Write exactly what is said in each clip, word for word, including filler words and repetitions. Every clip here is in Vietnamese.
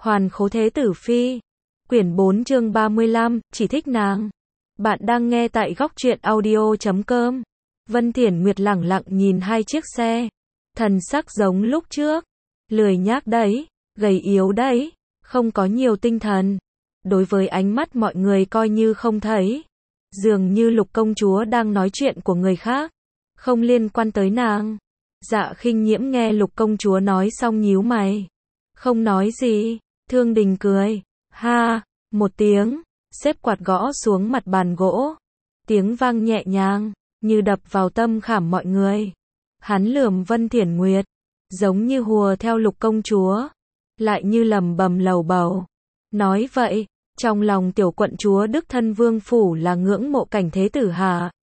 Hoàn Khố Thế Tử Phi. Quyển bốn chương ba mươi lăm, chỉ thích nàng. Bạn đang nghe tại góc truyện audio chấm com. Vân Thiển Nguyệt lẳng lặng nhìn hai chiếc xe. Thần sắc giống lúc trước. Lười nhác đấy, gầy yếu đấy, không có nhiều tinh thần. Đối với ánh mắt mọi người coi như không thấy. Dường như Lục công chúa đang nói chuyện của người khác. Không liên quan tới nàng. Dạ Khinh Nhiễm nghe Lục công chúa nói xong nhíu mày. Không nói gì. Thương Đình cười. Ha, một tiếng. Xếp quạt gõ xuống mặt bàn gỗ. Tiếng vang nhẹ nhàng, như đập vào tâm khảm mọi người. Hắn lườm Vân Thiển Nguyệt. Giống như hùa theo Lục công chúa. Lại như lầm bầm lầu bầu. Nói vậy, trong lòng tiểu quận chúa Đức Thân Vương Phủ là ngưỡng mộ Cảnh Thế Tử hả?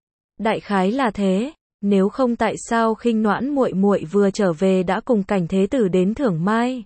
Đại khái là thế. Nếu không tại sao Khinh Noãn muội muội vừa trở về đã cùng Cảnh Thế Tử đến thưởng mai?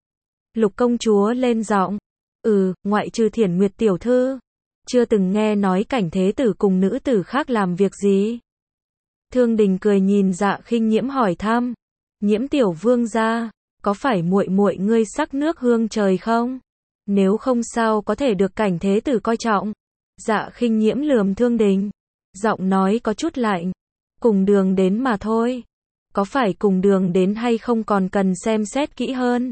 Lục công chúa lên giọng. Ừ, ngoại trừ Thiển Nguyệt tiểu thư. Chưa từng nghe nói Cảnh Thế Tử cùng nữ tử khác làm việc gì. Thương Đình cười nhìn Dạ Khinh Nhiễm hỏi thăm. Nhiễm tiểu vương gia, có phải muội muội ngươi sắc nước hương trời không? Nếu không sao có thể được Cảnh Thế Tử coi trọng? Dạ Khinh Nhiễm lườm Thương Đình. Giọng nói có chút lạnh. Cùng đường đến mà thôi. Có phải cùng đường đến hay không còn cần xem xét kỹ hơn.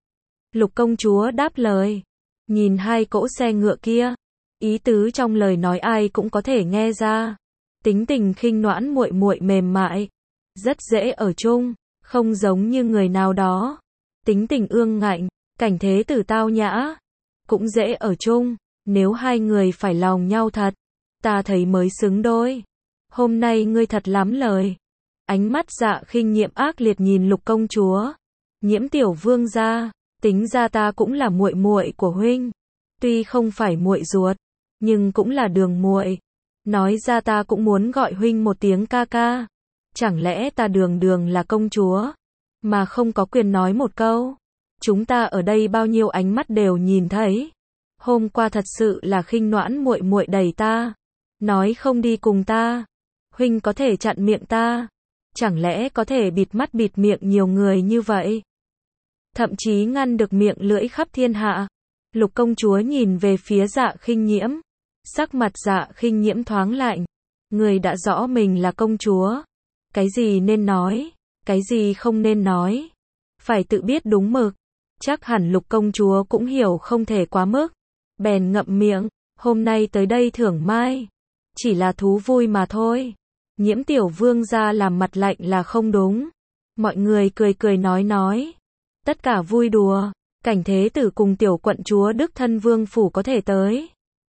Lục công chúa đáp lời. Nhìn hai cỗ xe ngựa kia. Ý tứ trong lời nói ai cũng có thể nghe ra. Tính tình Khinh Noãn muội muội mềm mại. Rất dễ ở chung. Không giống như người nào đó. Tính tình ương ngạnh. Cảnh Thế Tử tao nhã. Cũng dễ ở chung. Nếu hai người phải lòng nhau thật. Ta thấy mới xứng đôi. Hôm nay ngươi thật lắm lời. Ánh mắt Dạ Khinh Nhiễm ác liệt nhìn Lục công chúa. Nhiễm tiểu vương gia, tính ra ta cũng là muội muội của huynh. Tuy không phải muội ruột, nhưng cũng là đường muội. Nói ra ta cũng muốn gọi huynh một tiếng ca ca. Chẳng lẽ ta đường đường là công chúa, mà không có quyền nói một câu? Chúng ta ở đây bao nhiêu ánh mắt đều nhìn thấy. Hôm qua thật sự là Khinh Noãn muội muội đẩy ta. Nói không đi cùng ta. Huynh có thể chặn miệng ta. Chẳng lẽ có thể bịt mắt bịt miệng nhiều người như vậy? Thậm chí ngăn được miệng lưỡi khắp thiên hạ. Lục công chúa nhìn về phía Dạ Khinh Nhiễm. Sắc mặt Dạ Khinh Nhiễm thoáng lạnh. Người đã rõ mình là công chúa. Cái gì nên nói, cái gì không nên nói. Phải tự biết đúng mực. Chắc hẳn Lục công chúa cũng hiểu không thể quá mức. Bèn ngậm miệng. Hôm nay tới đây thưởng mai. Chỉ là thú vui mà thôi. Nhiễm tiểu vương gia làm mặt lạnh là không đúng. Mọi người cười cười nói nói. Tất cả vui đùa. Cảnh Thế Tử cùng tiểu quận chúa Đức Thân Vương Phủ có thể tới.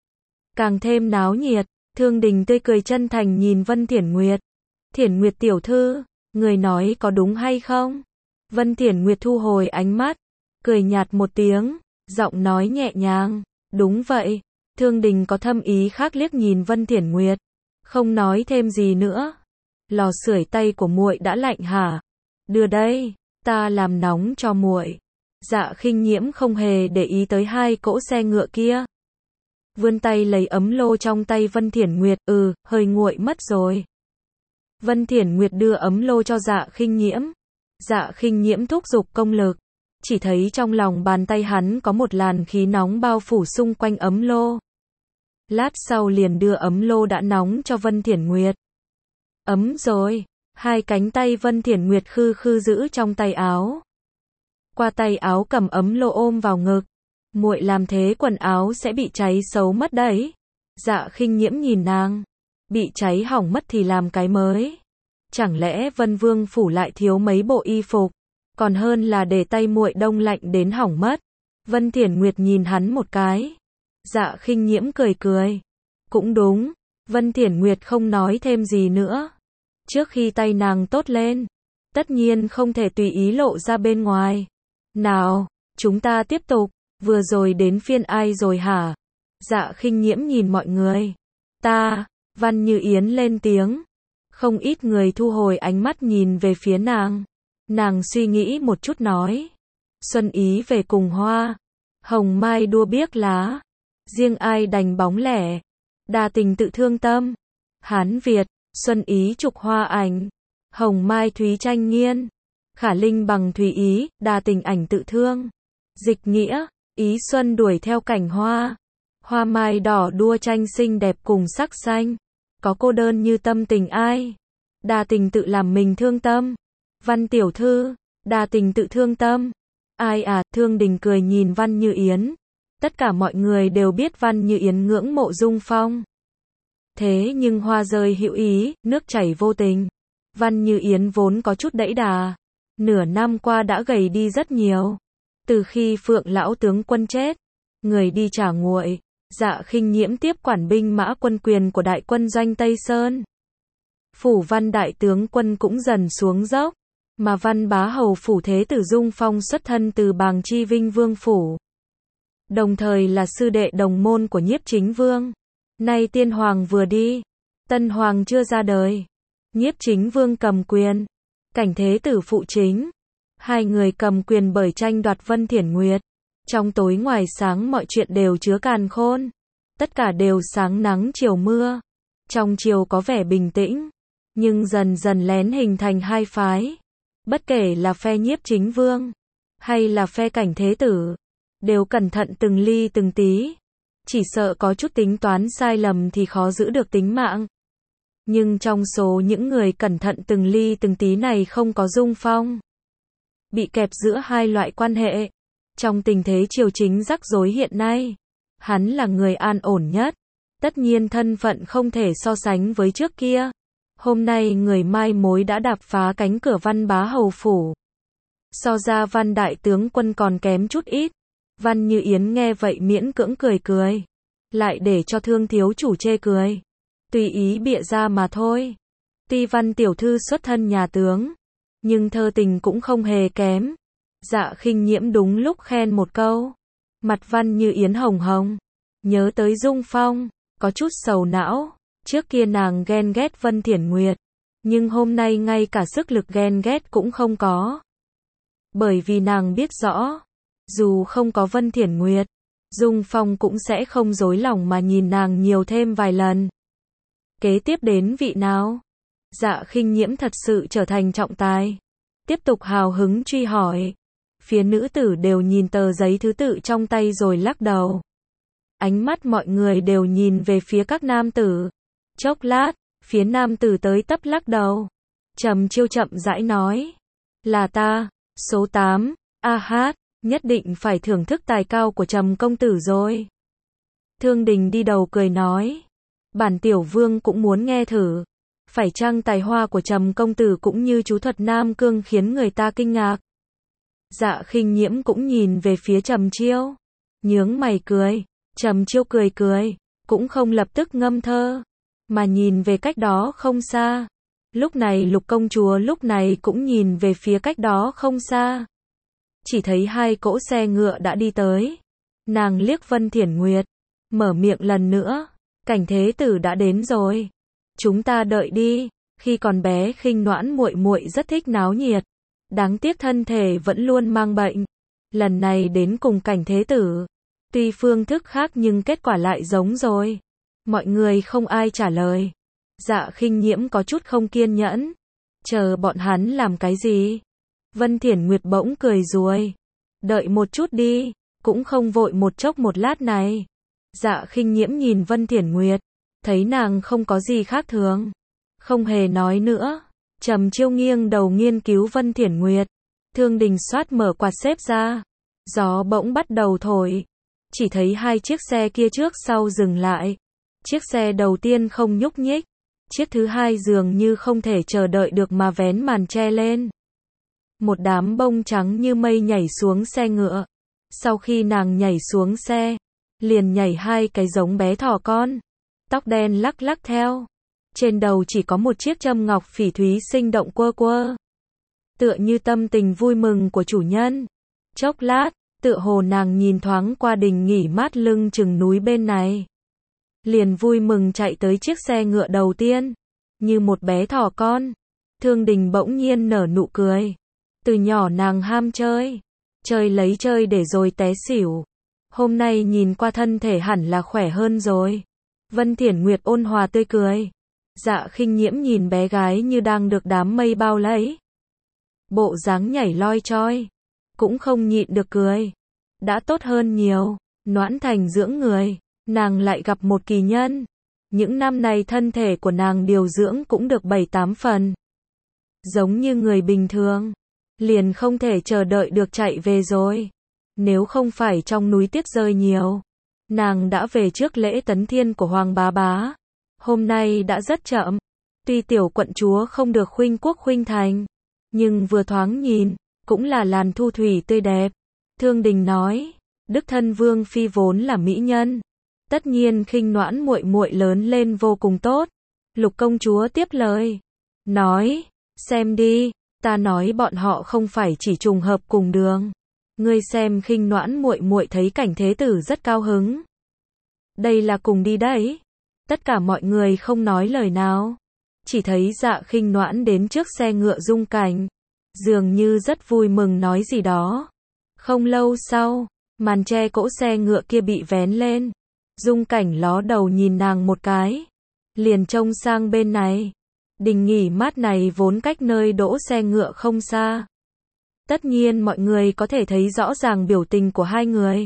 Càng thêm náo nhiệt. Thương Đình tươi cười chân thành nhìn Vân Thiển Nguyệt. Thiển Nguyệt tiểu thư, người nói có đúng hay không? Vân Thiển Nguyệt thu hồi ánh mắt. Cười nhạt một tiếng. Giọng nói nhẹ nhàng. Đúng vậy. Thương Đình có thâm ý khác liếc nhìn Vân Thiển Nguyệt. Không nói thêm gì nữa. Lò sưởi tay của muội đã lạnh hả? Đưa đây, ta làm nóng cho muội. Dạ Khinh Nhiễm không hề để ý tới hai cỗ xe ngựa kia. Vươn tay lấy ấm lô trong tay Vân Thiển Nguyệt. Ừ, hơi nguội mất rồi. Vân Thiển Nguyệt đưa ấm lô cho Dạ Khinh Nhiễm. Dạ Khinh Nhiễm thúc giục công lực. Chỉ thấy trong lòng bàn tay hắn có một làn khí nóng bao phủ xung quanh ấm lô. Lát sau liền đưa ấm lô đã nóng cho Vân Thiển Nguyệt. Ấm rồi. Hai cánh tay Vân Thiển Nguyệt khư khư giữ trong tay áo. Qua tay áo cầm ấm lô ôm vào ngực. Muội làm thế quần áo sẽ bị cháy xấu mất đấy. Dạ Khinh Nhiễm nhìn nàng. Bị cháy hỏng mất thì làm cái mới. Chẳng lẽ Vân Vương Phủ lại thiếu mấy bộ y phục? Còn hơn là để tay muội đông lạnh đến hỏng mất. Vân Thiển Nguyệt nhìn hắn một cái. Dạ Khinh Nhiễm cười cười. Cũng đúng. Vân Thiển Nguyệt không nói thêm gì nữa. Trước khi tay nàng tốt lên, tất nhiên không thể tùy ý lộ ra bên ngoài. Nào, chúng ta tiếp tục. Vừa rồi đến phiên ai rồi hả? Dạ Khinh Nhiễm nhìn mọi người. Ta, Văn Như Yến lên tiếng. Không ít người thu hồi ánh mắt nhìn về phía nàng. Nàng suy nghĩ một chút nói. Xuân ý về cùng hoa. Hồng mai đua biếc lá. Riêng ai đành bóng lẻ. Đa tình tự thương tâm. Hán Việt, xuân ý trục hoa ảnh. Hồng mai thúy tranh nghiên. Khả linh bằng thùy ý, đa tình ảnh tự thương. Dịch nghĩa, ý xuân đuổi theo cảnh hoa. Hoa mai đỏ đua tranh xinh đẹp cùng sắc xanh. Có cô đơn như tâm tình ai. Đa tình tự làm mình thương tâm. Văn tiểu thư, đa tình tự thương tâm. Ai à, Thương Đình cười nhìn Văn Như Yến. Tất cả mọi người đều biết Văn Như Yến ngưỡng mộ Dung Phong. Thế nhưng hoa rơi hữu ý, nước chảy vô tình. Văn Như Yến vốn có chút đẫy đà. Nửa năm qua đã gầy đi rất nhiều. Từ khi Phượng lão tướng quân chết, người đi trả nguội, Dạ Khinh Nhiễm tiếp quản binh mã quân quyền của đại quân doanh Tây Sơn. Phủ Văn đại tướng quân cũng dần xuống dốc, mà Văn bá hầu phủ thế tử Dung Phong xuất thân từ Bàng Chi Vinh Vương phủ. Đồng thời là sư đệ đồng môn của Nhiếp Chính Vương. Nay tiên hoàng vừa đi, tân hoàng chưa ra đời. Nhiếp Chính Vương cầm quyền, cảnh thế tử phụ chính. Hai người cầm quyền bởi tranh đoạt Vân Thiển Nguyệt. Trong tối ngoài sáng mọi chuyện đều chứa càn khôn. Tất cả đều sáng nắng chiều mưa. Trong chiều có vẻ bình tĩnh, nhưng dần dần lén hình thành hai phái. Bất kể là phe Nhiếp Chính Vương, hay là phe cảnh thế tử, đều cẩn thận từng ly từng tí. Chỉ sợ có chút tính toán sai lầm thì khó giữ được tính mạng. Nhưng trong số những người cẩn thận từng ly từng tí này không có Dung Phong. Bị kẹp giữa hai loại quan hệ. Trong tình thế triều chính rắc rối hiện nay, hắn là người an ổn nhất. Tất nhiên thân phận không thể so sánh với trước kia. Hôm nay người mai mối đã đạp phá cánh cửa Văn bá hầu phủ. So ra Văn đại tướng quân còn kém chút ít. Văn Như Yến nghe vậy miễn cưỡng cười cười. Lại để cho Thương thiếu chủ chê cười. Tùy ý bịa ra mà thôi. Tuy Văn tiểu thư xuất thân nhà tướng, nhưng thơ tình cũng không hề kém. Dạ Khinh Nhiễm đúng lúc khen một câu. Mặt Văn Như Yến hồng hồng. Nhớ tới Dung Phong, có chút sầu não. Trước kia nàng ghen ghét Vân Thiển Nguyệt, nhưng hôm nay ngay cả sức lực ghen ghét cũng không có. Bởi vì nàng biết rõ, dù không có Vân Thiển Nguyệt, Dung Phong cũng sẽ không dối lòng mà nhìn nàng nhiều thêm vài lần. Kế tiếp đến vị nào? Dạ Khinh Nhiễm thật sự trở thành trọng tài. Tiếp tục hào hứng truy hỏi. Phía nữ tử đều nhìn tờ giấy thứ tự trong tay rồi lắc đầu. Ánh mắt mọi người đều nhìn về phía các nam tử. Chốc lát, phía nam tử tới tấp lắc đầu. Trầm Chiêu chậm rãi nói. Là ta, số tám, a hát, nhất định phải thưởng thức tài cao của Trầm công tử rồi. Thương Đình đi đầu cười nói. Bản tiểu vương cũng muốn nghe thử. Phải chăng tài hoa của Trầm công tử cũng như chú thuật Nam Cương khiến người ta kinh ngạc. Dạ Khinh Nhiễm cũng nhìn về phía Trầm Chiêu. Nhướng mày cười. Trầm Chiêu cười cười, cũng không lập tức ngâm thơ, mà nhìn về cách đó không xa. Lúc này Lục công chúa lúc này cũng nhìn về phía cách đó không xa. Chỉ thấy hai cỗ xe ngựa đã đi tới. Nàng liếc Vân Thiển Nguyệt, mở miệng lần nữa. Cảnh thế tử đã đến rồi. Chúng ta đợi đi. Khi còn bé Khinh Noãn muội muội rất thích náo nhiệt. Đáng tiếc thân thể vẫn luôn mang bệnh. Lần này đến cùng cảnh thế tử. Tuy phương thức khác nhưng kết quả lại giống rồi. Mọi người không ai trả lời. Dạ Khinh Nhiễm có chút không kiên nhẫn. Chờ bọn hắn làm cái gì? Vân Thiển Nguyệt bỗng cười ruồi. Đợi một chút đi, cũng không vội một chốc một lát này. Dạ Khinh Nhiễm nhìn Vân Thiển Nguyệt, thấy nàng không có gì khác thường, không hề nói nữa. Trầm Chiêu nghiêng đầu nghiên cứu Vân Thiển Nguyệt. Thương Đình xoát mở quạt xếp ra. Gió bỗng bắt đầu thổi. Chỉ thấy hai chiếc xe kia trước sau dừng lại. Chiếc xe đầu tiên không nhúc nhích. Chiếc thứ hai dường như không thể chờ đợi được mà vén màn che lên. Một đám bông trắng như mây nhảy xuống xe ngựa. Sau khi nàng nhảy xuống xe, liền nhảy hai cái giống bé thỏ con. Tóc đen lắc lắc theo. Trên đầu chỉ có một chiếc châm ngọc phỉ thúy sinh động quơ quơ. Tựa như tâm tình vui mừng của chủ nhân. Chốc lát, tựa hồ nàng nhìn thoáng qua đình nghỉ mát lưng chừng núi bên này. Liền vui mừng chạy tới chiếc xe ngựa đầu tiên. Như một bé thỏ con. Thương Đình bỗng nhiên nở nụ cười. Từ nhỏ nàng ham chơi. Chơi lấy chơi để rồi té xỉu. Hôm nay nhìn qua thân thể hẳn là khỏe hơn rồi. Vân Thiển Nguyệt ôn hòa tươi cười. Dạ Khinh Nhiễm nhìn bé gái như đang được đám mây bao lấy. Bộ dáng nhảy loi choi. Cũng không nhịn được cười. đã tốt hơn nhiều. Noãn Thành dưỡng người, nàng lại gặp một kỳ nhân. Những năm này thân thể của nàng điều dưỡng cũng được bảy tám phần. Giống như người bình thường, liền không thể chờ đợi được chạy về rồi. Nếu không phải trong núi tuyết rơi nhiều, nàng đã về trước lễ tấn thiên của Hoàng bá bá. Hôm nay đã rất chậm. Tuy tiểu quận chúa không được khuynh quốc khuynh thành, nhưng vừa thoáng nhìn, cũng là làn thu thủy tươi đẹp. Thương Đình nói, đức thân vương phi vốn là mỹ nhân, tất nhiên khinh Noãn muội muội lớn lên vô cùng tốt. Lục công chúa tiếp lời, nói, xem đi, ta nói bọn họ không phải chỉ trùng hợp cùng đường. Ngươi xem khinh Noãn muội muội thấy cảnh thế tử rất cao hứng. Đây là cùng đi đấy. Tất cả mọi người không nói lời nào, chỉ thấy Dạ Khinh Noãn đến trước xe ngựa Dung Cảnh, dường như rất vui mừng nói gì đó. Không lâu sau, màn che cỗ xe ngựa kia bị vén lên. Dung Cảnh ló đầu nhìn nàng một cái, liền trông sang bên này. Đình nghỉ mát này vốn cách nơi đỗ xe ngựa không xa. Tất nhiên mọi người có thể thấy rõ ràng biểu tình của hai người.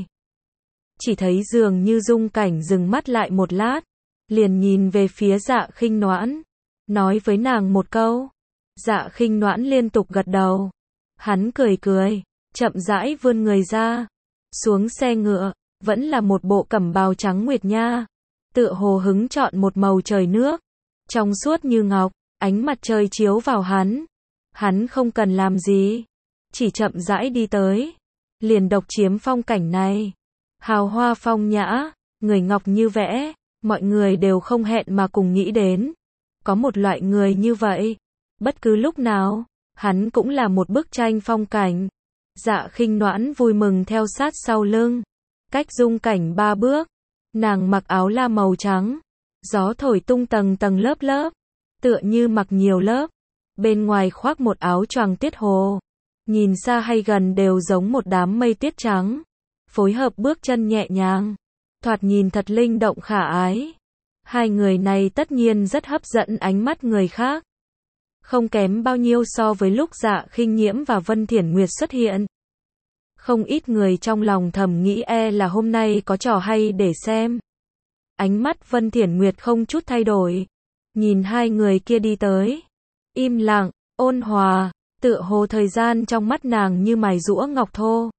Chỉ thấy dường như Dung Cảnh dừng mắt lại một lát, liền nhìn về phía Dạ Khinh Noãn, nói với nàng một câu. Dạ Khinh Noãn liên tục gật đầu. Hắn cười cười, chậm rãi vươn người ra, xuống xe ngựa, vẫn là một bộ cẩm bào trắng nguyệt nha, tựa hồ hứng chọn một màu trời nước, trong suốt như ngọc, ánh mặt trời chiếu vào hắn. Hắn không cần làm gì, chỉ chậm rãi đi tới, liền độc chiếm phong cảnh này. Hào hoa phong nhã, người ngọc như vẽ, mọi người đều không hẹn mà cùng nghĩ đến. Có một loại người như vậy, bất cứ lúc nào, hắn cũng là một bức tranh phong cảnh. Dạ Khinh Noãn vui mừng theo sát sau lưng, cách Dung Cảnh ba bước. Nàng mặc áo la màu trắng, gió thổi tung tầng tầng lớp lớp, tựa như mặc nhiều lớp, bên ngoài khoác một áo choàng tuyết hồ, nhìn xa hay gần đều giống một đám mây tuyết trắng, phối hợp bước chân nhẹ nhàng, thoạt nhìn thật linh động khả ái. Hai người này tất nhiên rất hấp dẫn ánh mắt người khác, không kém bao nhiêu so với lúc Dạ Khinh Nhiễm và Vân Thiển Nguyệt xuất hiện. Không ít người trong lòng thầm nghĩ e là hôm nay có trò hay để xem. Ánh mắt Vân Thiển Nguyệt không chút thay đổi, nhìn hai người kia đi tới, im lặng, ôn hòa, tựa hồ thời gian trong mắt nàng như mài giũa ngọc thô,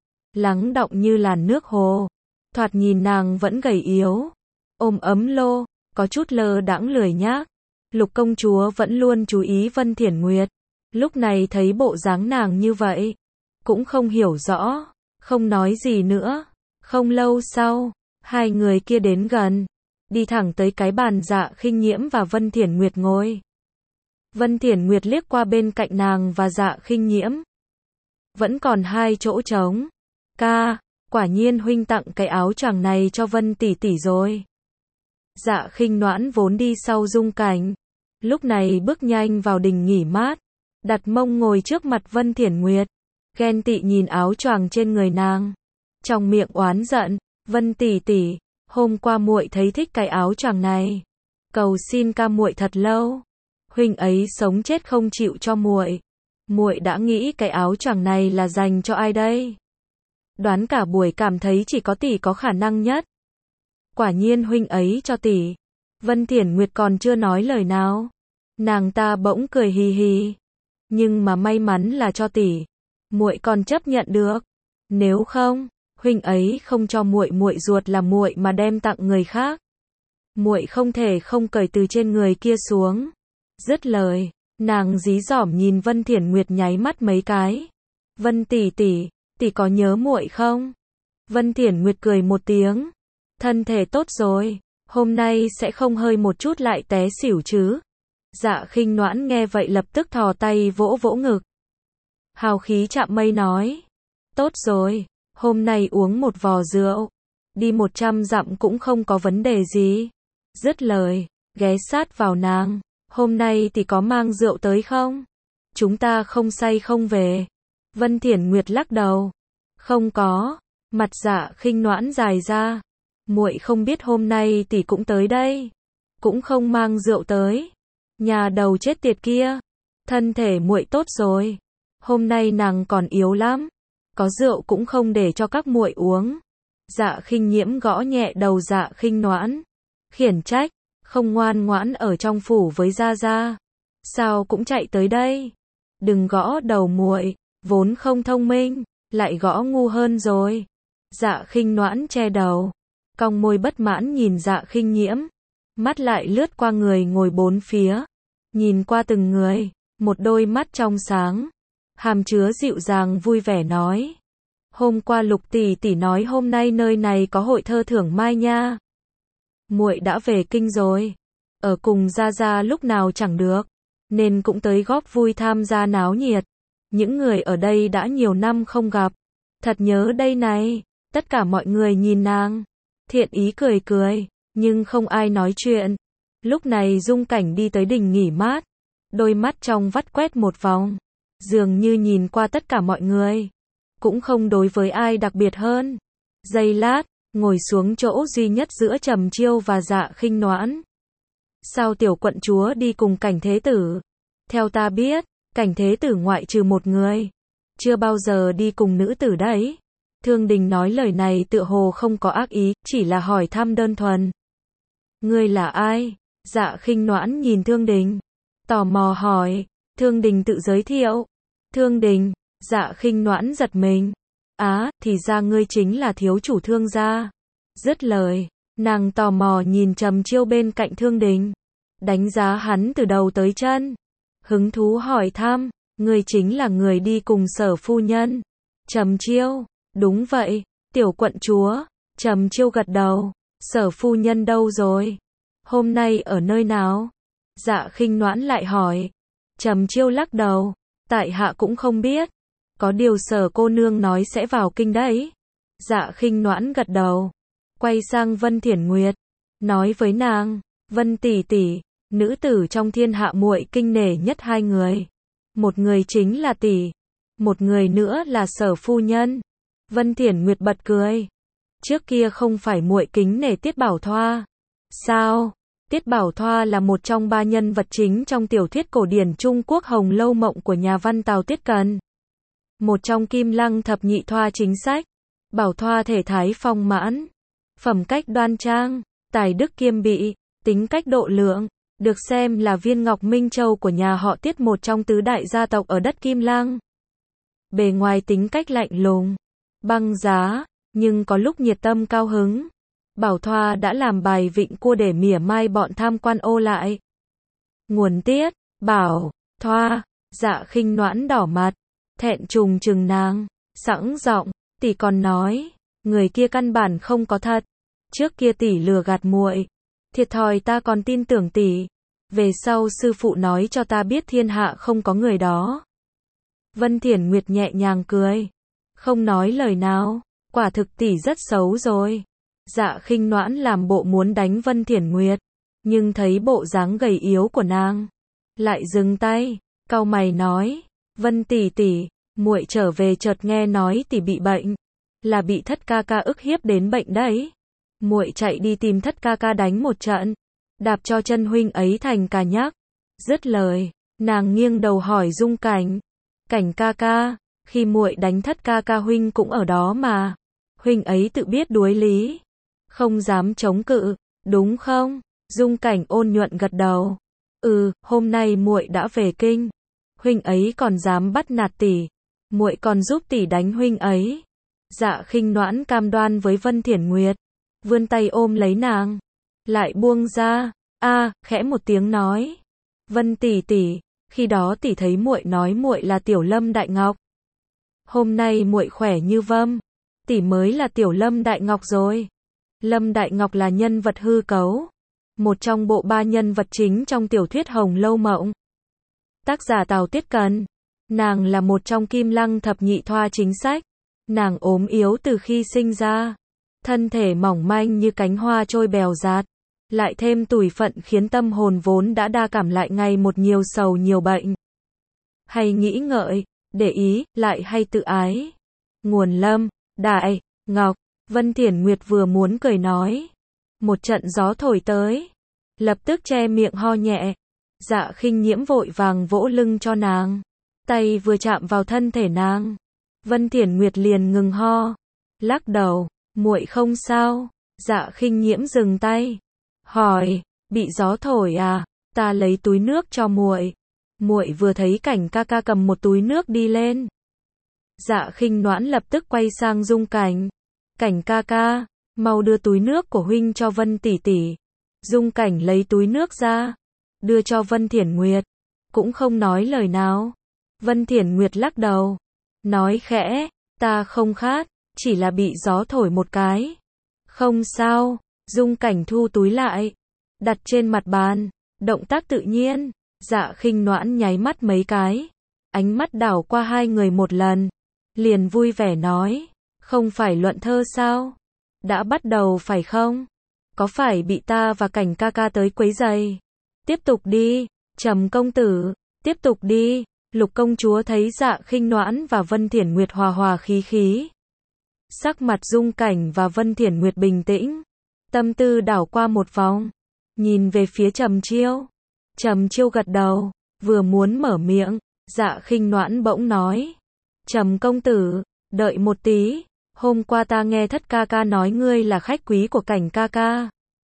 lắng đọng như làn nước hồ. Thoạt nhìn nàng vẫn gầy yếu, ôm ấm lô, có chút lơ đãng lười nhác. Lục công chúa vẫn luôn chú ý Vân Thiển Nguyệt, lúc này thấy bộ dáng nàng như vậy, cũng không hiểu rõ, không nói gì nữa. Không lâu sau, hai người kia đến gần, đi thẳng tới cái bàn Dạ Khinh Nhiễm và Vân Thiển Nguyệt ngồi. Vân Thiển Nguyệt liếc qua bên cạnh nàng và Dạ Khinh Nhiễm, vẫn còn hai chỗ trống. Ca, quả nhiên huynh tặng cái áo choàng này cho Vân tỷ tỷ rồi. Dạ Khinh Noãn vốn đi sau Dung Cảnh, lúc này bước nhanh vào đình nghỉ mát, đặt mông ngồi trước mặt Vân Thiển Nguyệt, ghen tị nhìn áo choàng trên người nàng, trong miệng oán giận, Vân tỷ tỷ, hôm qua muội thấy thích cái áo choàng này, cầu xin ca muội thật lâu, huynh ấy sống chết không chịu cho muội, muội đã nghĩ cái áo choàng này là dành cho ai đây? Đoán cả buổi cảm thấy chỉ có tỷ có khả năng nhất. Quả nhiên huynh ấy cho tỷ. Vân Thiển Nguyệt còn chưa nói lời nào, nàng ta bỗng cười hì hì. Nhưng mà may mắn là cho tỷ, muội còn chấp nhận được. Nếu không, huynh ấy không cho muội, muội ruột là muội mà đem tặng người khác, muội không thể không cởi từ trên người kia xuống. Dứt lời, nàng dí dỏm nhìn Vân Thiển Nguyệt nháy mắt mấy cái. Vân tỷ tỷ, tỷ có nhớ muội không? Vân Thiển Nguyệt cười một tiếng. Thân thể tốt rồi, hôm nay sẽ không hơi một chút lại té xỉu chứ? Dạ Khinh Noãn nghe vậy lập tức thò tay vỗ vỗ ngực, hào khí chạm mây nói. Tốt rồi, hôm nay uống một vò rượu, đi một trăm dặm cũng không có vấn đề gì. Dứt lời, ghé sát vào nàng. Hôm nay tỷ có mang rượu tới không? Chúng ta không say không về. Vân Thiển Nguyệt lắc đầu. Không có. Mặt Dạ Khinh Noãn dài ra. Muội không biết hôm nay tỷ cũng tới đây, cũng không mang rượu tới. Nhà đầu chết tiệt kia, thân thể muội tốt rồi, hôm nay nàng còn yếu lắm, có rượu cũng không để cho các muội uống. Dạ Khinh Nhiễm gõ nhẹ đầu Dạ Khinh Noãn, khiển trách, không ngoan ngoãn ở trong phủ với gia gia, sao cũng chạy tới đây. Đừng gõ đầu muội, vốn không thông minh, lại gõ ngu hơn rồi. Dạ Khinh Noãn che đầu, cong môi bất mãn nhìn Dạ Khinh Nhiễm, mắt lại lướt qua người ngồi bốn phía, nhìn qua từng người, một đôi mắt trong sáng, hàm chứa dịu dàng vui vẻ nói: "Hôm qua Lục tỷ tỷ nói hôm nay nơi này có hội thơ thưởng mai nha. Muội đã về kinh rồi, ở cùng gia gia lúc nào chẳng được, nên cũng tới góp vui tham gia náo nhiệt. Những người ở đây đã nhiều năm không gặp, thật nhớ đây này." Tất cả mọi người nhìn nàng, thiện ý cười cười, nhưng không ai nói chuyện. Lúc này Dung Cảnh đi tới đình nghỉ mát, đôi mắt trong vắt quét một vòng, dường như nhìn qua tất cả mọi người, cũng không đối với ai đặc biệt hơn. Giây lát, ngồi xuống chỗ duy nhất giữa Trầm Chiêu và Dạ Khinh Noãn. "Sao tiểu quận chúa đi cùng Cảnh thế tử? Theo ta biết, Cảnh thế tử ngoại trừ một người, chưa bao giờ đi cùng nữ tử đấy." Thương Đình nói lời này tựa hồ không có ác ý, chỉ là hỏi thăm đơn thuần. "Ngươi là ai?" Dạ Khinh Noãn nhìn Thương Đình, tò mò hỏi. Thương Đình tự giới thiệu. "Thương Đình." Dạ Khinh Noãn giật mình. "Á, thì ra ngươi chính là thiếu chủ Thương gia." Dứt lời, nàng tò mò nhìn Trầm Chiêu bên cạnh Thương Đình, đánh giá hắn từ đầu tới chân. Hứng thú hỏi thăm: "Ngươi chính là người đi cùng Sở phu nhân?" Trầm Chiêu: "Đúng vậy, tiểu quận chúa." Trầm Chiêu gật đầu. "Sở phu nhân đâu rồi? Hôm nay ở nơi nào?" Dạ Khinh Noãn lại hỏi. Trầm Chiêu lắc đầu. "Tại hạ cũng không biết. Có điều Sở cô nương nói sẽ vào kinh đấy." Dạ Khinh Noãn gật đầu, quay sang Vân Thiển Nguyệt, nói với nàng: "Vân tỷ tỷ, nữ tử trong thiên hạ muội kinh nể nhất hai người. Một người chính là tỷ, một người nữa là Sở phu nhân." Vân Thiển Nguyệt bật cười. "Trước kia không phải muội kính nể Tiết Bảo Thoa sao?" Tiết Bảo Thoa là một trong ba nhân vật chính trong tiểu thuyết cổ điển Trung Quốc Hồng Lâu Mộng của nhà văn Tào Tiết Cần. Một trong Kim Lăng thập nhị thoa chính sách. Bảo Thoa thể thái phong mãn, phẩm cách đoan trang, tài đức kiêm bị, tính cách độ lượng, được xem là viên ngọc minh châu của nhà họ Tiết, một trong tứ đại gia tộc ở đất Kim Lăng. Bề ngoài tính cách lạnh lùng, băng giá, nhưng có lúc nhiệt tâm cao hứng. Bảo Thoa đã làm bài vịnh cua để mỉa mai bọn tham quan ô lại. Nguồn tiết, Bảo Thoa. Dạ Khinh Noãn đỏ mặt, thẹn trùng trừng nàng, sẵn giọng: "Tỷ còn nói, người kia căn bản không có thật. Trước kia tỷ lừa gạt muội, thiệt thòi ta còn tin tưởng tỷ. Về sau sư phụ nói cho ta biết thiên hạ không có người đó." Vân Thiển Nguyệt nhẹ nhàng cười, không nói lời nào. Quả thực tỷ rất xấu rồi. Dạ Khinh Noãn làm bộ muốn đánh Vân Thiển Nguyệt, nhưng thấy bộ dáng gầy yếu của nàng, lại dừng tay, cau mày nói: "Vân tỷ tỷ, muội trở về chợt nghe nói tỷ bị bệnh, là bị Thất ca ca ức hiếp đến bệnh đấy. Muội chạy đi tìm Thất ca ca đánh một trận, đạp cho chân huynh ấy thành cà nhắc." Dứt lời, nàng nghiêng đầu hỏi Dung Cảnh: "Cảnh ca ca, khi muội đánh Thất ca ca huynh cũng ở đó mà, huynh ấy tự biết đuối lý, không dám chống cự, đúng không?" Dung Cảnh ôn nhuận gật đầu. "Ừ, hôm nay muội đã về kinh, huynh ấy còn dám bắt nạt tỷ, muội còn giúp tỷ đánh huynh ấy." Dạ Khinh Noãn cam đoan với Vân Thiển Nguyệt, vươn tay ôm lấy nàng, lại buông ra. A, khẽ một tiếng nói: "Vân tỷ tỷ, khi đó tỷ thấy muội nói muội là Tiểu Lâm Đại Ngọc. Hôm nay muội khỏe như vâm, tỷ mới là Tiểu Lâm Đại Ngọc rồi." Lâm Đại Ngọc là nhân vật hư cấu, một trong bộ ba nhân vật chính trong tiểu thuyết Hồng Lâu Mộng. Tác giả Tào Tiết Cần. Nàng là một trong Kim Lăng thập nhị thoa chính sách. Nàng ốm yếu từ khi sinh ra, thân thể mỏng manh như cánh hoa trôi bèo dạt, lại thêm tủi phận khiến tâm hồn vốn đã đa cảm lại ngày một nhiều sầu nhiều bệnh. Hay nghĩ ngợi, để ý, lại hay tự ái. Nguồn Lâm Đại Ngọc. Vân Thiển Nguyệt vừa muốn cười nói, một trận gió thổi tới, lập tức che miệng ho nhẹ. Dạ Khinh Nhiễm vội vàng vỗ lưng cho nàng, tay vừa chạm vào thân thể nàng, Vân Thiển Nguyệt liền ngừng ho, lắc đầu, muội không sao. Dạ Khinh Nhiễm dừng tay, hỏi, bị gió thổi à? Ta lấy túi nước cho muội. Muội vừa thấy Cảnh ca ca cầm một túi nước đi lên. Dạ Khinh Noãn lập tức quay sang Dung Cảnh. Cảnh ca ca, mau đưa túi nước của huynh cho Vân tỷ tỷ. Dung Cảnh lấy túi nước ra, đưa cho Vân Thiển Nguyệt, cũng không nói lời nào. Vân Thiển Nguyệt lắc đầu, nói khẽ, ta không khát, chỉ là bị gió thổi một cái. Không sao. Dung Cảnh thu túi lại, đặt trên mặt bàn, động tác tự nhiên. Dạ Khinh Noãn nháy mắt mấy cái, ánh mắt đảo qua hai người một lần, liền vui vẻ nói, không phải luận thơ sao? Đã bắt đầu phải không? Có phải bị ta và Cảnh ca ca tới quấy rầy? Tiếp tục đi, Trầm công tử, tiếp tục đi. Lục công chúa thấy Dạ Khinh Noãn và Vân Thiển Nguyệt hòa hòa khí khí. Sắc mặt Dung Cảnh và Vân Thiển Nguyệt bình tĩnh, tâm tư đảo qua một vòng, nhìn về phía Trầm Chiêu. Trầm Chiêu gật đầu, vừa muốn mở miệng, Dạ Khinh Noãn bỗng nói, Trầm công tử, đợi một tí, hôm qua ta nghe Thất ca ca nói ngươi là khách quý của Cảnh ca ca.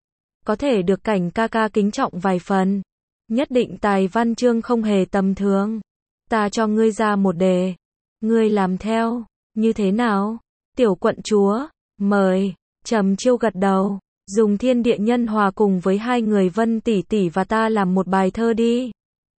Có thể được Cảnh ca ca kính trọng vài phần, nhất định tài văn chương không hề tầm thường. Ta cho ngươi ra một đề, ngươi làm theo, như thế nào? Tiểu quận chúa, mời. Trầm Chiêu gật đầu, dùng thiên địa nhân hòa cùng với hai người Vân tỷ tỷ và ta làm một bài thơ đi.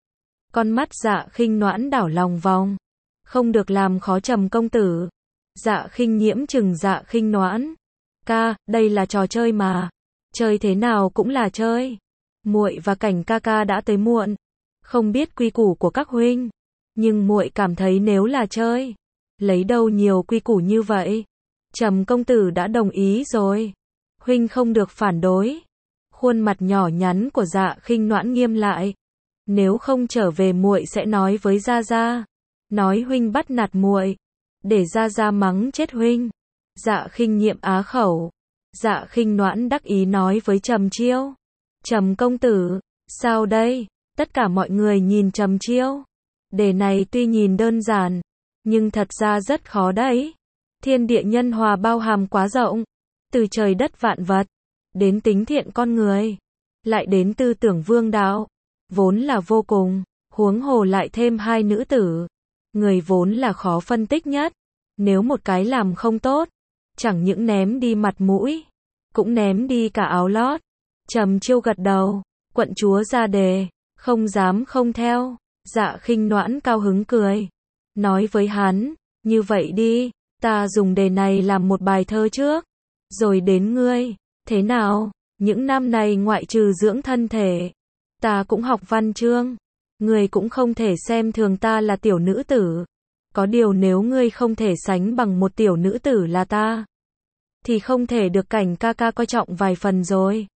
Con mắt Dạ Khinh Noãn đảo lòng vòng, không được làm khó Trầm công tử. Dạ Khinh Nhiễm chừng Dạ Khinh Noãn, ca, đây là trò chơi mà, chơi thế nào cũng là chơi. Muội và Cảnh ca ca đã tới muộn, không biết quy củ của các huynh, nhưng muội cảm thấy nếu là chơi, lấy đâu nhiều quy củ như vậy. Trầm công tử đã đồng ý rồi, huynh không được phản đối. Khuôn mặt nhỏ nhắn của Dạ Khinh Noãn nghiêm lại, nếu không trở về muội sẽ nói với gia gia, nói huynh bắt nạt muội, để gia gia mắng chết huynh. Dạ Khinh Nhiễm á khẩu. Dạ Khinh Noãn đắc ý nói với Trầm Chiêu, Trầm công tử, sao đây? Tất cả mọi người nhìn Trầm Chiêu. Đề này tuy nhìn đơn giản, nhưng thật ra rất khó đấy. Thiên địa nhân hòa bao hàm quá rộng, từ trời đất vạn vật, đến tính thiện con người, lại đến tư tưởng vương đạo, vốn là vô cùng, huống hồ lại thêm hai nữ tử, người vốn là khó phân tích nhất. Nếu một cái làm không tốt, chẳng những ném đi mặt mũi, cũng ném đi cả áo lót. Trầm Chiêu gật đầu, quận chúa ra đề, không dám không theo. Dạ Khinh Noãn cao hứng cười, nói với hắn, như vậy đi, ta dùng đề này làm một bài thơ trước, rồi đến ngươi. Thế nào? Những năm này ngoại trừ dưỡng thân thể, ta cũng học văn chương, ngươi cũng không thể xem thường ta là tiểu nữ tử. Có điều nếu ngươi không thể sánh bằng một tiểu nữ tử là ta, thì không thể được Cảnh ca ca coi trọng vài phần rồi.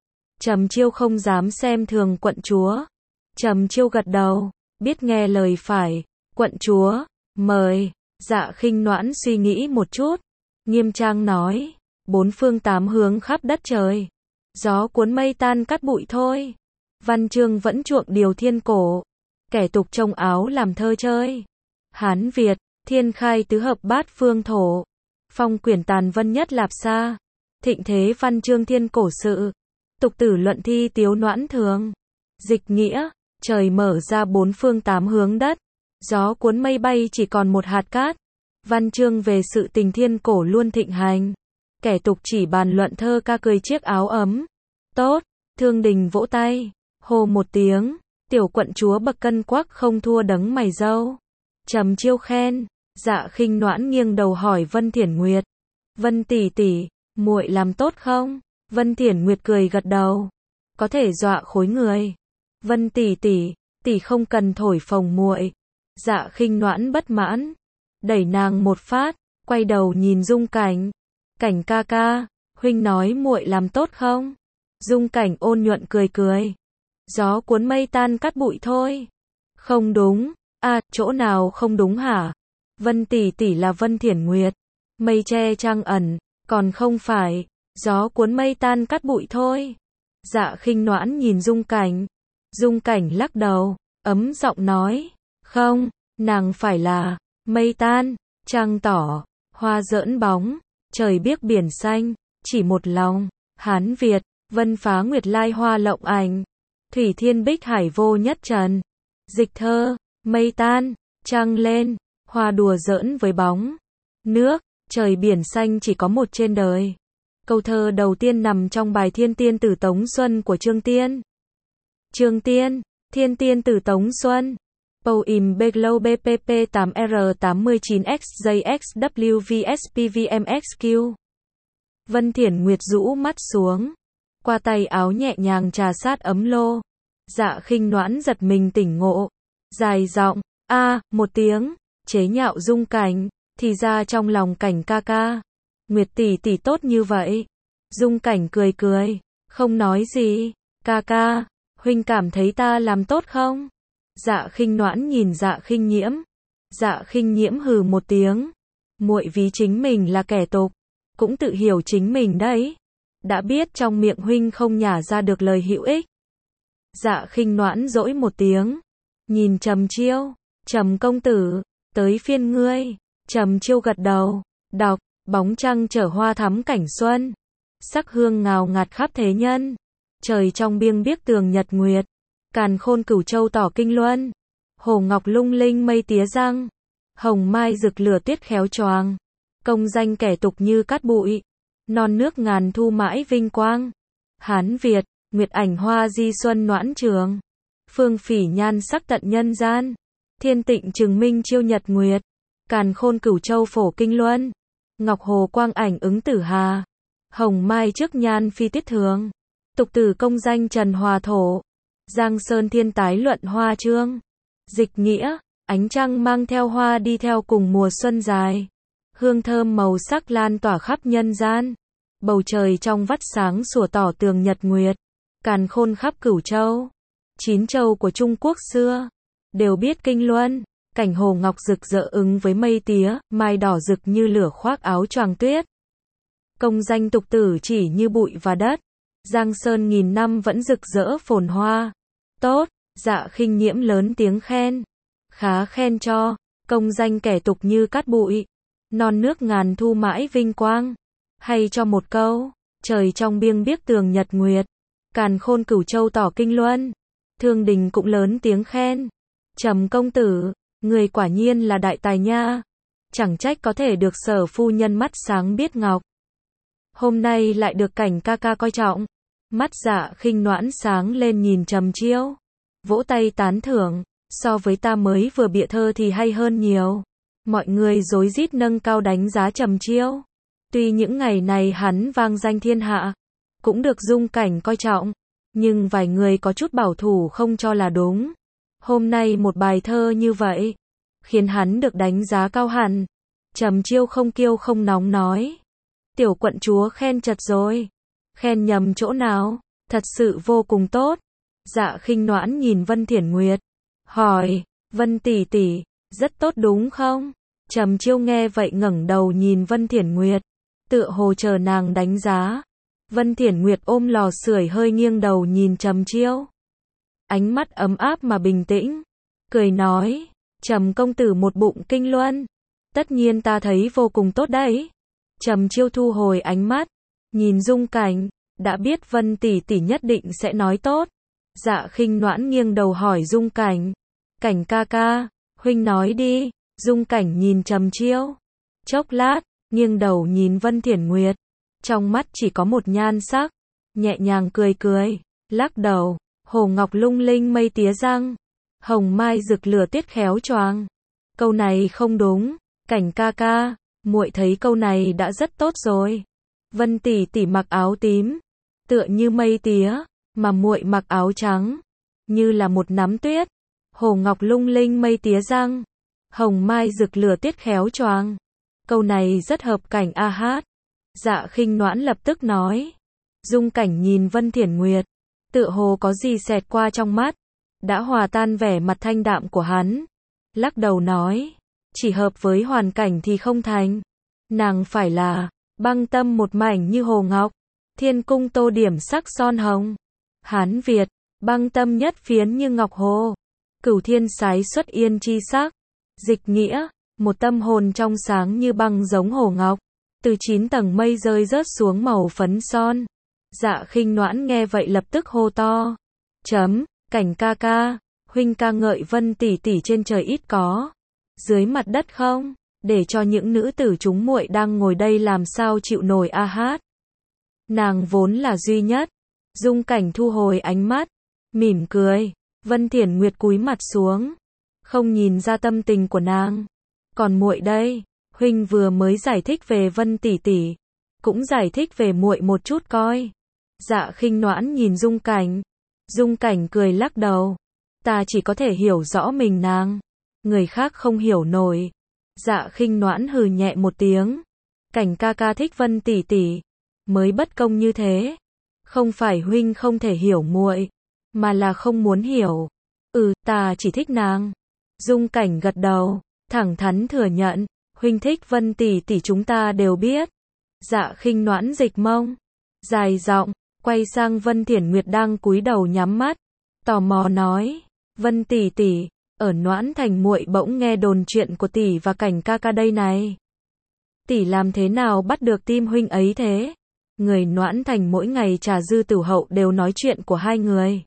Trầm Chiêu không dám xem thường quận chúa. Trầm Chiêu gật đầu, biết nghe lời phải. Quận chúa, mời. Dạ Khinh Noãn suy nghĩ một chút, nghiêm trang nói, bốn phương tám hướng khắp đất trời, gió cuốn mây tan cát bụi thôi. Văn chương vẫn chuộng điều thiên cổ, kẻ tục trông áo làm thơ chơi. Hán Việt, thiên khai tứ hợp bát phương thổ, phong quyển tàn vân nhất lạp xa, thịnh thế văn chương thiên cổ sự, tục tử luận thi tiếu noãn thường. Dịch nghĩa, trời mở ra bốn phương tám hướng đất, gió cuốn mây bay chỉ còn một hạt cát. Văn chương về sự tình thiên cổ luôn thịnh hành, kẻ tục chỉ bàn luận thơ ca cười chiếc áo ấm. Tốt. Thương đình vỗ tay, hô một tiếng, tiểu quận chúa bậc cân quắc không thua đấng mày râu. Trầm Chiêu khen. Dạ Khinh Noãn nghiêng đầu hỏi Vân Thiển Nguyệt, Vân tỷ tỷ, muội làm tốt không? Vân Thiển Nguyệt cười gật đầu, có thể dọa khối người. Vân tỷ tỷ, tỷ không cần thổi phồng muội. Dạ Khinh Noãn bất mãn, đẩy nàng một phát, quay đầu nhìn Dung Cảnh. Cảnh ca ca, huynh nói muội làm tốt không? Dung Cảnh ôn nhuận cười cười, gió cuốn mây tan cát bụi thôi. Không đúng. À, chỗ nào không đúng hả? Vân tỷ tỷ là Vân Thiển Nguyệt, mây che trăng ẩn, còn không phải, gió cuốn mây tan cát bụi thôi. Dạ Khinh Noãn nhìn Dung Cảnh. Dung Cảnh lắc đầu, ấm giọng nói, không, nàng phải là mây tan, trăng tỏ, hoa giỡn bóng, trời biếc biển xanh, chỉ một lòng, Hán Việt, vân phá nguyệt lai hoa lộng ảnh, thủy thiên bích hải vô nhất trần. Dịch thơ, mây tan, trăng lên, hoa đùa giỡn với bóng, nước, trời biển xanh chỉ có một trên đời. Câu thơ đầu tiên nằm trong bài Thiên Tiên Tử Tống Xuân của Trương Tiên. Trương Tiên, Thiên Tiên Tử Tống Xuân. Poem Beglow B P P tám R tám chín X J X W V S P V M X Q. Vân Thiển Nguyệt rũ mắt xuống, qua tay áo nhẹ nhàng trà sát ấm lô. Dạ Khinh Noãn giật mình tỉnh ngộ, dài giọng, a, một tiếng, chế nhạo Dung Cảnh, thì ra trong lòng Cảnh ca ca, Nguyệt tỷ tỷ tốt như vậy. Dung Cảnh cười cười, không nói gì, ca ca, huynh cảm thấy ta làm tốt không? Dạ Khinh Noãn nhìn Dạ Khinh Nhiễm. Dạ Khinh Nhiễm hừ một tiếng, muội ví chính mình là kẻ tục, cũng tự hiểu chính mình đấy. Đã biết trong miệng huynh không nhả ra được lời hữu ích. Dạ Khinh Noãn dỗi một tiếng, nhìn Trầm Chiêu, Trầm công tử, tới phiên ngươi. Trầm Chiêu gật đầu, đọc, bóng trăng chở hoa thắm cảnh xuân, sắc hương ngào ngạt khắp thế nhân. Trời trong biêng biếc tường nhật nguyệt, càn khôn cửu châu tỏ kinh luân. Hồ ngọc lung linh mây tía răng, hồng mai rực lửa tiết khéo choàng. Công danh kẻ tục như cát bụi, non nước ngàn thu mãi vinh quang. Hán Việt, nguyệt ảnh hoa di xuân noãn trường, phương phỉ nhan sắc tận nhân gian. Thiên tịnh trừng minh chiêu nhật nguyệt, càn khôn cửu châu phổ kinh luân. Ngọc hồ quang ảnh ứng tử hà, hồng mai trước nhan phi tiết thường. Tục tử công danh trần hòa thổ, giang sơn thiên tái luận hoa trương. Dịch nghĩa, ánh trăng mang theo hoa đi theo cùng mùa xuân dài, hương thơm màu sắc lan tỏa khắp nhân gian. Bầu trời trong vắt sáng sủa tỏ tường nhật nguyệt, càn khôn khắp cửu châu. Chín châu của Trung Quốc xưa đều biết kinh luân. Cảnh hồ ngọc rực rỡ ứng với mây tía, mai đỏ rực như lửa khoác áo choàng tuyết. Công danh tục tử chỉ như bụi và đất, giang sơn nghìn năm vẫn rực rỡ phồn hoa. Tốt, Dạ Khinh Nhiễm lớn tiếng khen, khá khen cho. Công danh kẻ tục như cát bụi, non nước ngàn thu mãi vinh quang. Hay cho một câu, trời trong biêng biếc tường nhật nguyệt, càn khôn cửu châu tỏ kinh luân. Thương Đình cũng lớn tiếng khen, Trầm công tử, người quả nhiên là đại tài nha, chẳng trách có thể được Sở phu nhân mắt sáng biết ngọc, hôm nay lại được Cảnh ca ca coi trọng. Mắt Dạ Khinh Noãn sáng lên nhìn Trầm Chiêu, vỗ tay tán thưởng, so với ta mới vừa bịa thơ thì hay hơn nhiều. Mọi người rối rít nâng cao đánh giá Trầm Chiêu. Tuy những ngày này hắn vang danh thiên hạ, cũng được Dung Cảnh coi trọng, nhưng vài người có chút bảo thủ không cho là đúng. Hôm nay một bài thơ như vậy, khiến hắn được đánh giá cao hẳn. Trầm Chiêu không kiêu không nóng nói, tiểu quận chúa khen chật rồi, khen nhầm chỗ nào, thật sự vô cùng tốt. Dạ Khinh Noãn nhìn Vân Thiển Nguyệt, hỏi, Vân tỷ tỷ, rất tốt đúng không? Trầm Chiêu nghe vậy ngẩng đầu nhìn Vân Thiển Nguyệt, tựa hồ chờ nàng đánh giá. Vân Thiển Nguyệt ôm lò sưởi hơi nghiêng đầu nhìn Trầm Chiêu, ánh mắt ấm áp mà bình tĩnh, cười nói, Trầm công tử một bụng kinh luân, tất nhiên ta thấy vô cùng tốt đấy. Trầm Chiêu thu hồi ánh mắt, nhìn Dung Cảnh, đã biết Vân tỷ tỷ nhất định sẽ nói tốt. Dạ Khinh Noãn nghiêng đầu hỏi Dung Cảnh, Cảnh ca ca, huynh nói đi. Dung Cảnh nhìn Trầm Chiêu, chốc lát, nghiêng đầu nhìn Vân Thiển Nguyệt, trong mắt chỉ có một nhan sắc, nhẹ nhàng cười cười, lắc đầu, hồ ngọc lung linh mây tía răng, hồng mai rực lửa tiết khéo choàng. Câu này không đúng, Cảnh ca ca, muội thấy câu này đã rất tốt rồi. Vân tỷ tỷ mặc áo tím, tựa như mây tía, mà muội mặc áo trắng, như là một nắm tuyết. Hồ ngọc lung linh mây tía răng, hồng mai rực lửa tiết khéo choàng. Câu này rất hợp cảnh a hát. Dạ Khinh Noãn lập tức nói. Dung Cảnh nhìn Vân Thiển Nguyệt, tựa hồ có gì xẹt qua trong mắt, đã hòa tan vẻ mặt thanh đạm của hắn, lắc đầu nói, chỉ hợp với hoàn cảnh thì không thành. Nàng phải là băng tâm một mảnh như hồ ngọc, thiên cung tô điểm sắc son hồng. Hán Việt, băng tâm nhất phiến như ngọc hồ, cửu thiên sái xuất yên chi sắc. Dịch nghĩa, Một tâm hồn trong sáng như băng giống hồ ngọc, từ chín tầng mây rơi rớt xuống màu phấn son. Dạ Khinh Noãn nghe vậy lập tức hô to. Chấm, Cảnh ca ca, huynh ca ngợi Vân tỷ tỷ trên trời ít có, dưới mặt đất không, để cho những nữ tử chúng muội đang ngồi đây làm sao chịu nổi a hát. Nàng vốn là duy nhất. Dung Cảnh thu hồi ánh mắt, mỉm cười. Vân Thiển Nguyệt cúi mặt xuống, không nhìn ra tâm tình của nàng. Còn muội đây, huynh vừa mới giải thích về Vân tỷ tỷ, cũng giải thích về muội một chút coi. Dạ Khinh Noãn nhìn Dung Cảnh. Dung Cảnh cười lắc đầu. Ta chỉ có thể hiểu rõ mình nàng, người khác không hiểu nổi. Dạ Khinh Noãn hừ nhẹ một tiếng. Cảnh ca ca thích Vân tỷ tỷ, mới bất công như thế. Không phải huynh không thể hiểu muội, mà là không muốn hiểu. Ừ, ta chỉ thích nàng. Dung Cảnh gật đầu, thẳng thắn thừa nhận. Huynh thích Vân tỷ tỷ chúng ta đều biết. Dạ Khinh Noãn dịch mông, dài giọng, quay sang Vân Thiển Nguyệt đang cúi đầu nhắm mắt, tò mò nói. Vân tỷ tỷ, ở Noãn Thành muội bỗng nghe đồn chuyện của tỷ và Cảnh ca ca đây này. Tỷ làm thế nào bắt được tim huynh ấy thế? Người Noãn Thành mỗi ngày trà dư tử hậu đều nói chuyện của hai người.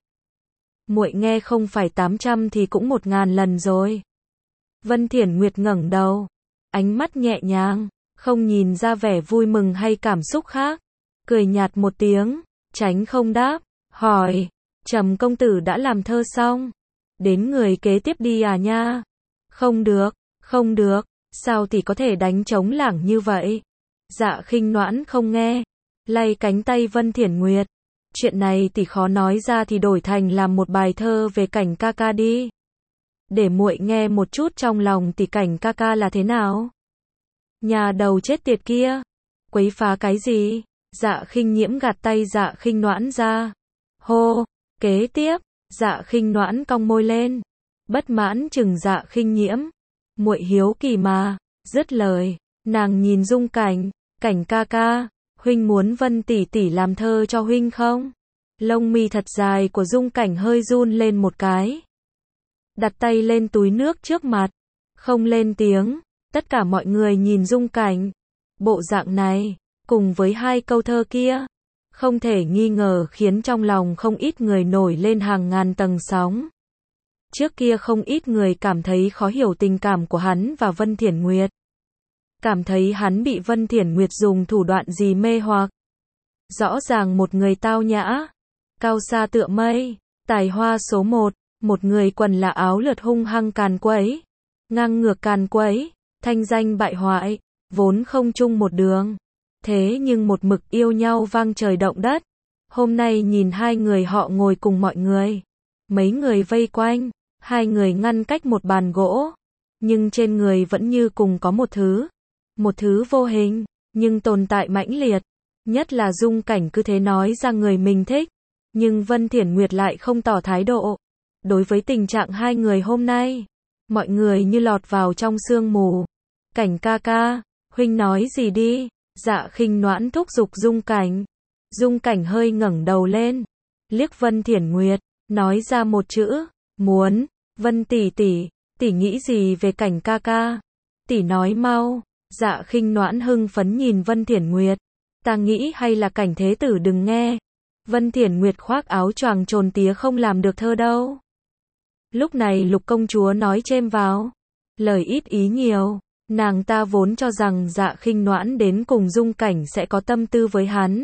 Muội nghe không phải tám trăm thì cũng một ngàn lần rồi. Vân Thiển Nguyệt ngẩng đầu, ánh mắt nhẹ nhàng, không nhìn ra vẻ vui mừng hay cảm xúc khác, cười nhạt một tiếng, tránh không đáp, hỏi, Trầm công tử đã làm thơ xong, đến người kế tiếp đi à nha? Không được, không được, sao tỷ có thể đánh trống lảng như vậy? Dạ Khinh Noãn không nghe, lay cánh tay Vân Thiển Nguyệt. Chuyện này tỷ khó nói ra thì đổi thành làm một bài thơ về Cảnh ca ca đi. Để muội nghe một chút trong lòng tỷ Cảnh ca ca là thế nào. Nhà đầu chết tiệt kia, quấy phá cái gì? Dạ Khinh Nhiễm gạt tay Dạ Khinh Noãn ra. Hô, kế tiếp, Dạ Khinh Noãn cong môi lên, bất mãn chừng Dạ Khinh Nhiễm. Muội hiếu kỳ mà. Dứt lời, nàng nhìn Dung Cảnh. Cảnh ca ca, huynh muốn Vân tỷ tỷ làm thơ cho huynh không? Lông mi thật dài của Dung Cảnh hơi run lên một cái, đặt tay lên túi nước trước mặt, không lên tiếng. Tất cả mọi người nhìn Dung Cảnh. Bộ dạng này, cùng với hai câu thơ kia, không thể nghi ngờ khiến trong lòng không ít người nổi lên hàng ngàn tầng sóng. Trước kia không ít người cảm thấy khó hiểu tình cảm của hắn và Vân Thiển Nguyệt. Cảm thấy hắn bị Vân Thiển Nguyệt dùng thủ đoạn gì mê hoặc. Rõ ràng một người tao nhã, cao xa tựa mây, tài hoa số một, một người quần là áo lượt hung hăng càn quấy, ngang ngược càn quấy, thanh danh bại hoại, vốn không chung một đường. Thế nhưng một mực yêu nhau vang trời động đất. Hôm nay nhìn hai người họ ngồi cùng mọi người. Mấy người vây quanh, hai người ngăn cách một bàn gỗ. Nhưng trên người vẫn như cùng có một thứ. Một thứ vô hình, nhưng tồn tại mãnh liệt. Nhất là Dung Cảnh cứ thế nói ra người mình thích. Nhưng Vân Thiển Nguyệt lại không tỏ thái độ. Đối với tình trạng hai người hôm nay, mọi người như lọt vào trong sương mù. Cảnh ca ca, huynh nói gì đi? Dạ Khinh Noãn thúc giục Dung Cảnh. Dung Cảnh hơi ngẩng đầu lên, liếc Vân Thiển Nguyệt, nói ra một chữ, muốn. Vân tỷ tỷ, tỷ nghĩ gì về Cảnh ca ca? Tỷ nói mau. Dạ Khinh Noãn hưng phấn nhìn Vân Thiển Nguyệt. Ta nghĩ hay là Cảnh thế tử đừng nghe. Vân Thiển Nguyệt khoác áo choàng trồn tía không làm được thơ đâu. Lúc này Lục công chúa nói chêm vào, lời ít ý nhiều. Nàng ta vốn cho rằng Dạ Khinh Noãn đến cùng Dung Cảnh sẽ có tâm tư với hắn.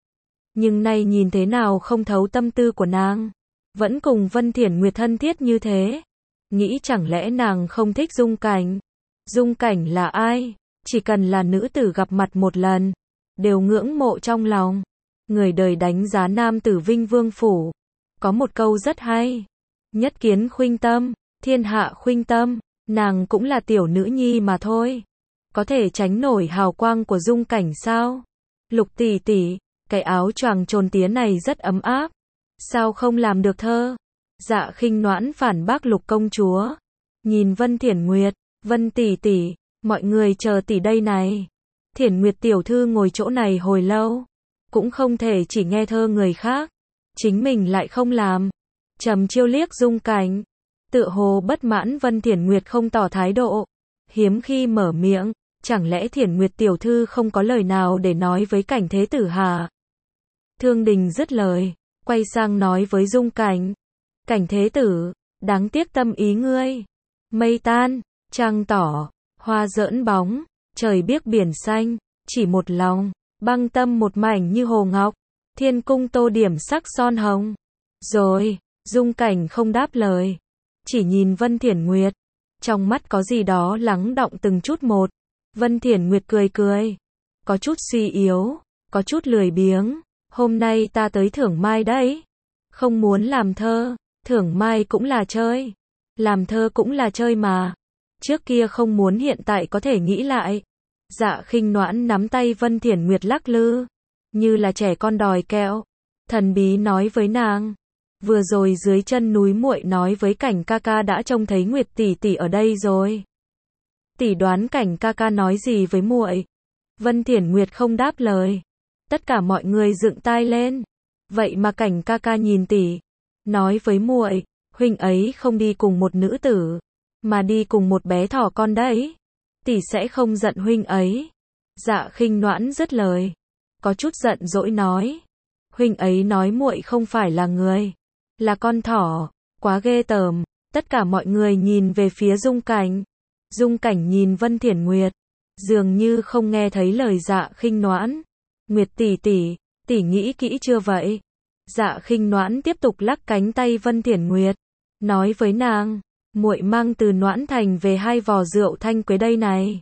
Nhưng nay nhìn thế nào không thấu tâm tư của nàng. Vẫn cùng Vân Thiển Nguyệt thân thiết như thế. Nghĩ chẳng lẽ nàng không thích Dung Cảnh. Dung Cảnh là ai? Chỉ cần là nữ tử gặp mặt một lần, đều ngưỡng mộ trong lòng. Người đời đánh giá nam tử Vinh Vương Phủ. Có một câu rất hay. Nhất kiến khuynh tâm, thiên hạ khuynh tâm. Nàng cũng là tiểu nữ nhi mà thôi. Có thể tránh nổi hào quang của Dung Cảnh sao? Lục tỷ tỷ, cái áo choàng trồn tía này rất ấm áp. Sao không làm được thơ? Dạ Khinh Noãn phản bác Lục công chúa. Nhìn Vân Thiển Nguyệt, Vân tỷ tỷ, mọi người chờ tỷ đây này. Thiển Nguyệt tiểu thư ngồi chỗ này hồi lâu, cũng không thể chỉ nghe thơ người khác, chính mình lại không làm. Trầm chiêu liếc Dung Cảnh, tựa hồ bất mãn Vân Thiển Nguyệt không tỏ thái độ. hiếm khi mở miệng, chẳng lẽ Thiển Nguyệt tiểu thư không có lời nào để nói với Cảnh Thế Tử hả? Thương Đình dứt lời, quay sang nói với Dung Cảnh. Cảnh Thế Tử, đáng tiếc tâm ý ngươi. Mây tan, trăng tỏ, hoa giỡn bóng, trời biếc biển xanh, chỉ một lòng, băng tâm một mảnh như hồ ngọc, thiên cung tô điểm sắc son hồng. Rồi, Dung Cảnh không đáp lời, chỉ nhìn Vân Thiển Nguyệt, trong mắt có gì đó lắng đọng từng chút một. Vân Thiển Nguyệt cười cười, có chút suy yếu, có chút lười biếng, hôm nay ta tới Thưởng Mai đấy, không muốn làm thơ, Thưởng Mai cũng là chơi, làm thơ cũng là chơi mà, trước kia không muốn hiện tại có thể nghĩ lại. Dạ Khinh Noãn nắm tay Vân Thiển Nguyệt lắc lư, như là trẻ con đòi kẹo, thần bí nói với nàng, vừa rồi dưới chân núi muội nói với Cảnh ca ca đã trông thấy Nguyệt tỷ tỷ ở đây rồi. Tỷ đoán Cảnh ca ca nói gì với muội? Vân Thiển Nguyệt không đáp lời. Tất cả mọi người dựng tai lên. Vậy mà Cảnh ca ca nhìn tỷ, nói với muội, huynh ấy không đi cùng một nữ tử, mà đi cùng một bé thỏ con đấy. Tỷ sẽ không giận huynh ấy. Dạ Khinh Noãn dứt lời, có chút giận dỗi nói, huynh ấy nói muội không phải là người, là con thỏ, quá ghê tởm. Tất cả mọi người nhìn về phía Dung Cảnh. Dung Cảnh nhìn Vân Thiển Nguyệt, dường như không nghe thấy lời Dạ Khinh Noãn. Nguyệt tỷ tỷ, tỷ nghĩ kỹ chưa vậy? Dạ Khinh Noãn tiếp tục lắc cánh tay Vân Thiển Nguyệt, nói với nàng, muội mang từ Noãn Thành về hai vò rượu thanh quế đây này.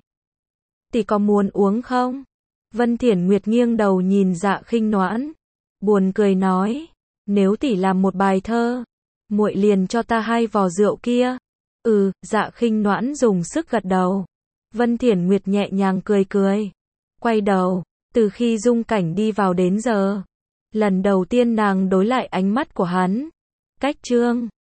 Tỷ có muốn uống không? Vân Thiển Nguyệt nghiêng đầu nhìn Dạ Khinh Noãn, buồn cười nói, nếu tỷ làm một bài thơ, muội liền cho ta hai vò rượu kia. Ừ, Dạ Khinh Noãn dùng sức gật đầu. Vân Thiển Nguyệt nhẹ nhàng cười cười, quay đầu, từ khi Dung Cảnh đi vào đến giờ, lần đầu tiên nàng đối lại ánh mắt của hắn. Cách chương